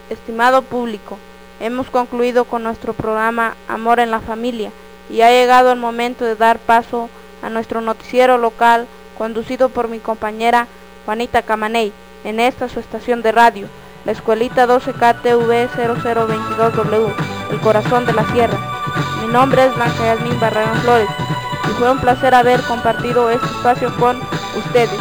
Estimado público, hemos concluido con nuestro programa Amor en la Familia y ha llegado el momento de dar paso a nuestro noticiero local conducido por mi compañera Juanita Camaney en esta su estación de radio, la Escuelita 12KTV 0022W, el corazón de la sierra. Mi nombre es Blanca Yasmín Barragán Flores y fue un placer haber compartido este espacio con ustedes.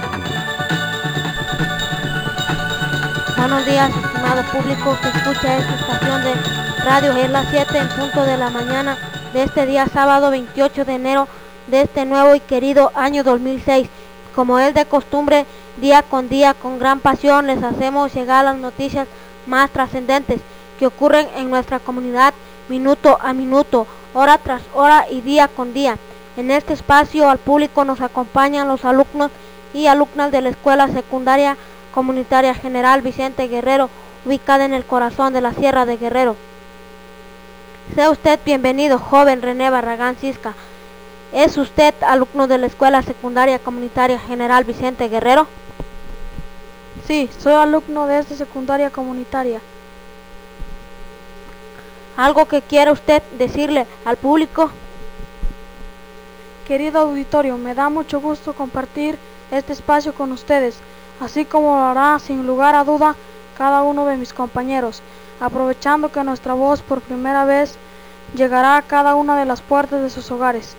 Buenos días, estimado público que escucha esta estación de radio. Es las 7 en punto de la mañana de este día sábado 28 de enero de este nuevo y querido año 2006. Como es de costumbre, día con día, con gran pasión, les hacemos llegar las noticias más trascendentes que ocurren en nuestra comunidad minuto a minuto, hora tras hora y día con día. En este espacio al público nos acompañan los alumnos y alumnas de la Escuela Secundaria Comunitaria General Vicente Guerrero, ubicada en el corazón de la Sierra de Guerrero. Sea usted bienvenido, joven René Barragán Cisca. ¿Es usted alumno de la Escuela Secundaria Comunitaria General Vicente Guerrero? Sí, soy alumno de esta secundaria comunitaria. ¿Algo que quiera usted decirle al público? Querido auditorio, me da mucho gusto compartir este espacio con ustedes, así como lo hará sin lugar a duda cada uno de mis compañeros, aprovechando que nuestra voz por primera vez llegará a cada una de las puertas de sus hogares.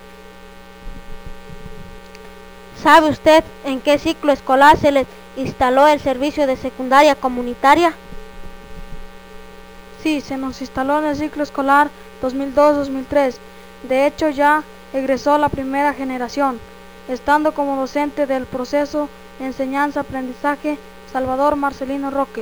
¿Sabe usted en qué ciclo escolar se les instaló el servicio de secundaria comunitaria? Sí, se nos instaló en el ciclo escolar 2002-2003. De hecho, ya egresó la primera generación, estando como docente del proceso enseñanza-aprendizaje Salvador Marcelino Roque.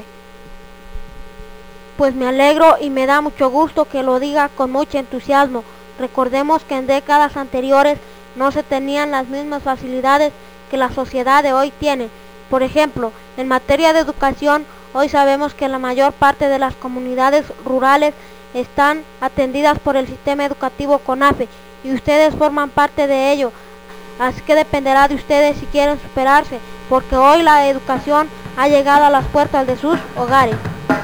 Pues me alegro y me da mucho gusto que lo diga con mucho entusiasmo. Recordemos que en décadas anteriores no se tenían las mismas facilidades que la sociedad de hoy tiene. Por ejemplo, en materia de educación, hoy sabemos que la mayor parte de las comunidades rurales están atendidas por el sistema educativo CONAFE y ustedes forman parte de ello. Así que dependerá de ustedes si quieren superarse, porque hoy la educación ha llegado a las puertas de sus hogares.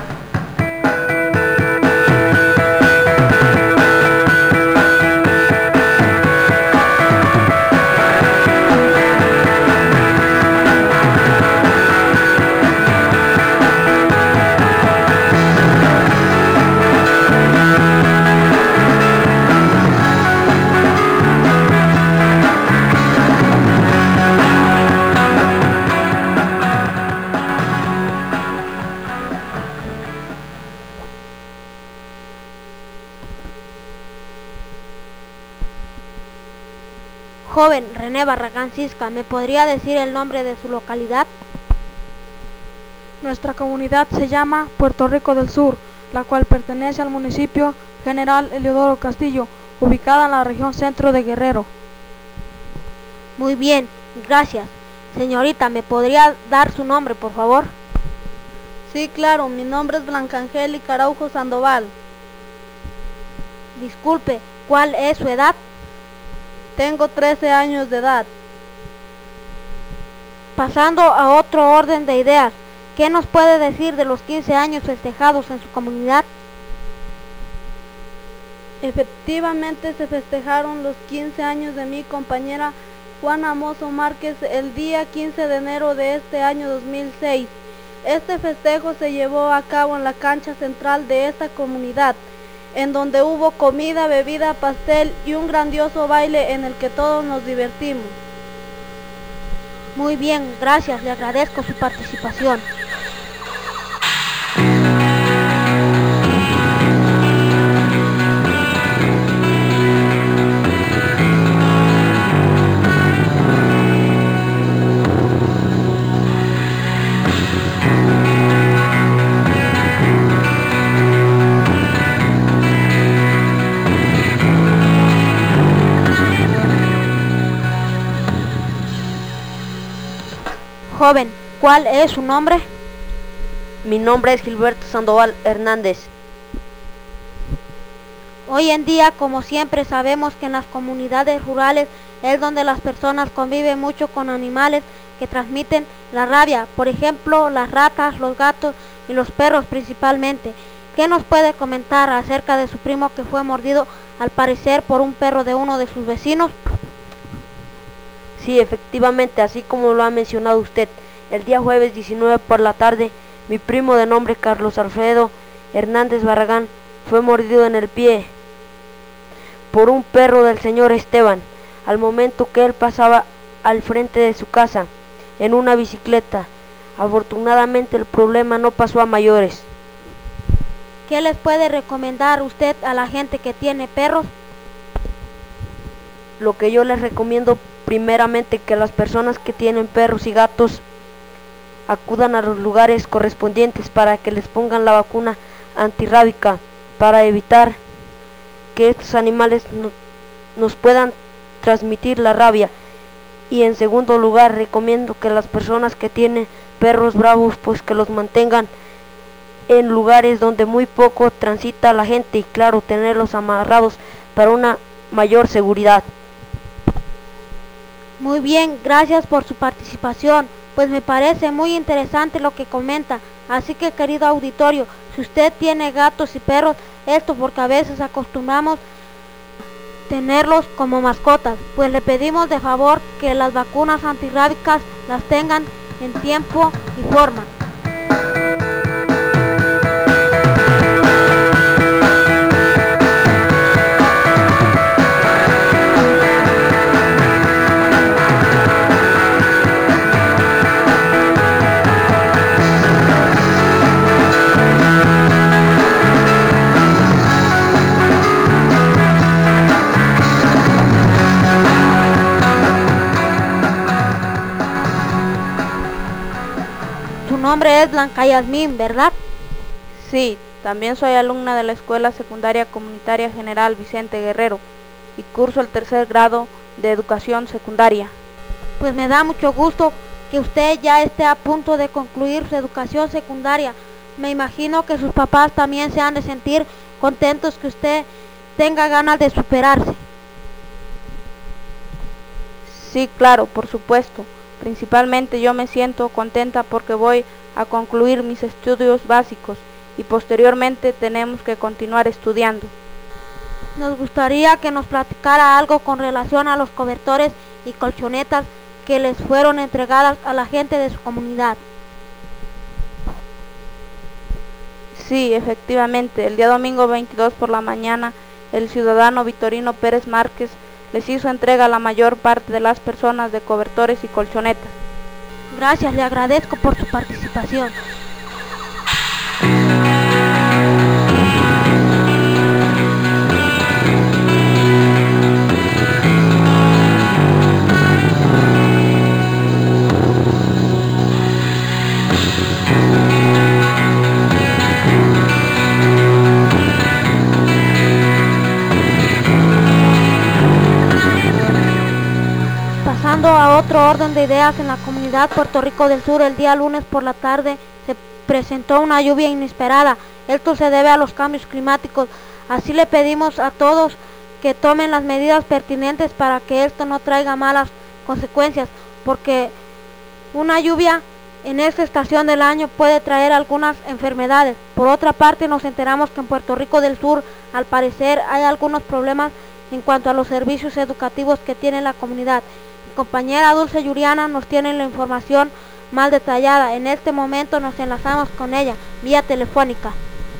Joven René Barragán Cisca, ¿me podría decir el nombre de su localidad? Nuestra comunidad se llama Puerto Rico del Sur, la cual pertenece al municipio General Eliodoro Castillo, ubicada en la región centro de Guerrero. Muy bien, gracias. Señorita, ¿me podría dar su nombre, por favor? Sí, claro, mi nombre es Blanca Angélica Araujo Sandoval. Disculpe, ¿cuál es su edad? Tengo 13 años de edad. Pasando a otro orden de ideas, ¿qué nos puede decir de los 15 años festejados en su comunidad? Efectivamente se festejaron los 15 años de mi compañera Juana Mozo Márquez el día 15 de enero de este año 2006. Este festejo se llevó a cabo en la cancha central de esta comunidad, en donde hubo comida, bebida, pastel y un grandioso baile en el que todos nos divertimos. Muy bien, gracias, le agradezco su participación. Joven, ¿cuál es su nombre? Mi nombre es Gilberto Sandoval Hernández. Hoy en día, como siempre, sabemos que en las comunidades rurales es donde las personas conviven mucho con animales que transmiten la rabia. Por ejemplo, las ratas, los gatos, y los perros principalmente. ¿Qué nos puede comentar acerca de su primo que fue mordido al parecer por un perro de uno de sus vecinos? Sí, efectivamente, así como lo ha mencionado usted, el día jueves 19 por la tarde, mi primo de nombre Carlos Alfredo Hernández Barragán fue mordido en el pie por un perro del señor Esteban, al momento que él pasaba al frente de su casa en una bicicleta. Afortunadamente el problema no pasó a mayores. ¿Qué les puede recomendar usted a la gente que tiene perros? Lo que yo les recomiendo primeramente que las personas que tienen perros y gatos acudan a los lugares correspondientes para que les pongan la vacuna antirrábica para evitar que estos animales nos puedan transmitir la rabia. Y en segundo lugar, recomiendo que las personas que tienen perros bravos pues que los mantengan en lugares donde muy poco transita la gente y claro, tenerlos amarrados para una mayor seguridad. Muy bien, gracias por su participación, pues me parece muy interesante lo que comenta. Así que, querido auditorio, si usted tiene gatos y perros, esto porque a veces acostumbramos tenerlos como mascotas, pues le pedimos de favor que las vacunas antirrábicas las tengan en tiempo y forma. Su nombre es Blanca Yasmín, ¿verdad? Sí, también soy alumna de la Escuela Secundaria Comunitaria General Vicente Guerrero y curso el tercer grado de Educación Secundaria. Pues me da mucho gusto que usted ya esté a punto de concluir su educación secundaria. Me imagino que sus papás también se han de sentir contentos que usted tenga ganas de superarse. Sí, claro, por supuesto. Principalmente yo me siento contenta porque voy a concluir mis estudios básicos y posteriormente tenemos que continuar estudiando. Nos gustaría que nos platicara algo con relación a los cobertores y colchonetas que les fueron entregadas a la gente de su comunidad. Sí, efectivamente, el día domingo 22 por la mañana, el ciudadano Vitorino Pérez Márquez les hizo entrega a la mayor parte de las personas de cobertores y colchonetas. Gracias, le agradezco por su participación. Pasando a otro orden de ideas, en la comunidad Puerto Rico del Sur, el día lunes por la tarde se presentó una lluvia inesperada. Esto se debe a los cambios climáticos. Así le pedimos a todos que tomen las medidas pertinentes para que esto no traiga malas consecuencias, porque una lluvia en esta estación del año puede traer algunas enfermedades. Por otra parte, nos enteramos que en Puerto Rico del Sur, al parecer, hay algunos problemas en cuanto a los servicios educativos que tiene la comunidad. Mi compañera Dulce Yuriana nos tiene la información más detallada. En este momento nos enlazamos con ella vía telefónica.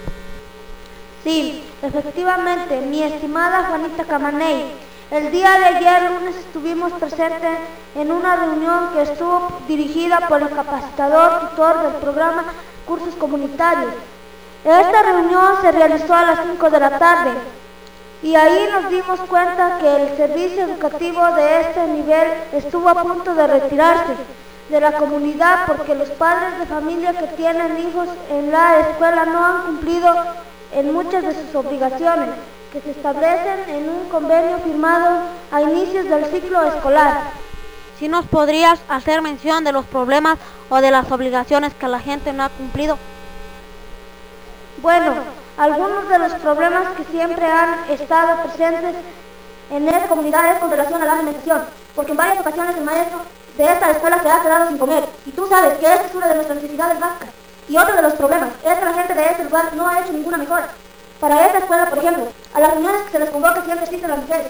Sí, efectivamente, mi estimada Juanita Camaney, el día de ayer lunes estuvimos presentes en una reunión que estuvo dirigida por el capacitador tutor del programa Cursos Comunitarios. Esta reunión se realizó a las 5 de la tarde. Y ahí nos dimos cuenta que el servicio educativo de este nivel estuvo a punto de retirarse de la comunidad porque los padres de familia que tienen hijos en la escuela no han cumplido en muchas de sus obligaciones que se establecen en un convenio firmado a inicios del ciclo escolar. ¿Sí nos podrías hacer mención de los problemas o de las obligaciones que la gente no ha cumplido? Bueno, algunos de los problemas que siempre han estado presentes en esta comunidad es con relación a la alimentación, porque en varias ocasiones el maestro de esta escuela se ha quedado sin comer, y tú sabes que esta es una de nuestras necesidades básicas. Y otro de los problemas es que la gente de este lugar no ha hecho ninguna mejora. Para esta escuela, por ejemplo, a las reuniones que se les convoca siempre existen las mujeres.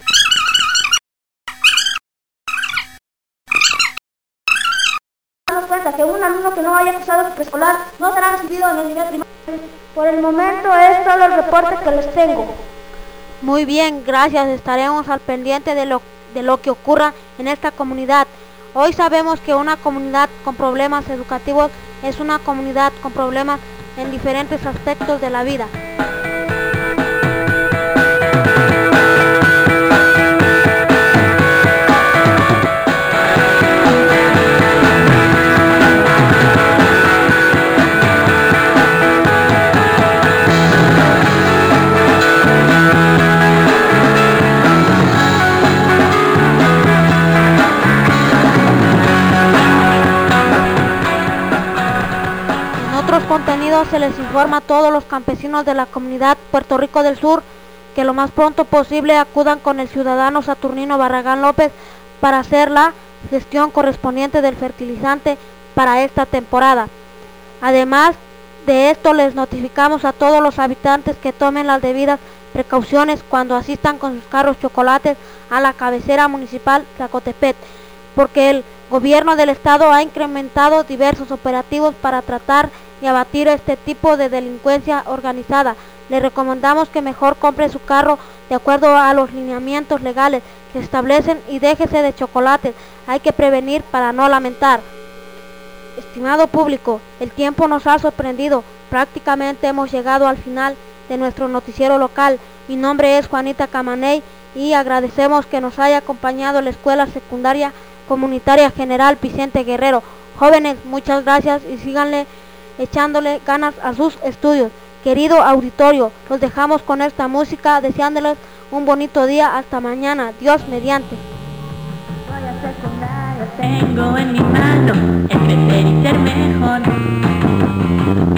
Nos damos cuenta que un alumno que no haya cursado su preescolar no será recibido en el nivel primario. Por el momento es todo el reporte que les tengo. Muy bien, gracias. Estaremos al pendiente de lo que ocurra en esta comunidad. Hoy sabemos que una comunidad con problemas educativos es una comunidad con problemas en diferentes aspectos de la vida. Contenidos se les informa a todos los campesinos de la comunidad Puerto Rico del Sur que lo más pronto posible acudan con el ciudadano Saturnino Barragán López para hacer la gestión correspondiente del fertilizante para esta temporada. Además de esto, les notificamos a todos los habitantes que tomen las debidas precauciones cuando asistan con sus carros chocolates a la cabecera municipal Tlacotepec, porque el gobierno del estado ha incrementado diversos operativos para tratar y abatir este tipo de delincuencia organizada. Le recomendamos que mejor compre su carro de acuerdo a los lineamientos legales que establecen y déjese de chocolates. Hay que prevenir para no lamentar. Estimado público, el tiempo nos ha sorprendido. Prácticamente hemos llegado al final de nuestro noticiero local. Mi nombre es Juanita Camaney y agradecemos que nos haya acompañado la Escuela Secundaria Comunitaria General Vicente Guerrero. Jóvenes, muchas gracias y síganle echándole ganas a sus estudios. Querido auditorio, los dejamos con esta música, deseándoles un bonito día. Hasta mañana, Dios mediante. Tengo en mi mano el crecer y ser mejor.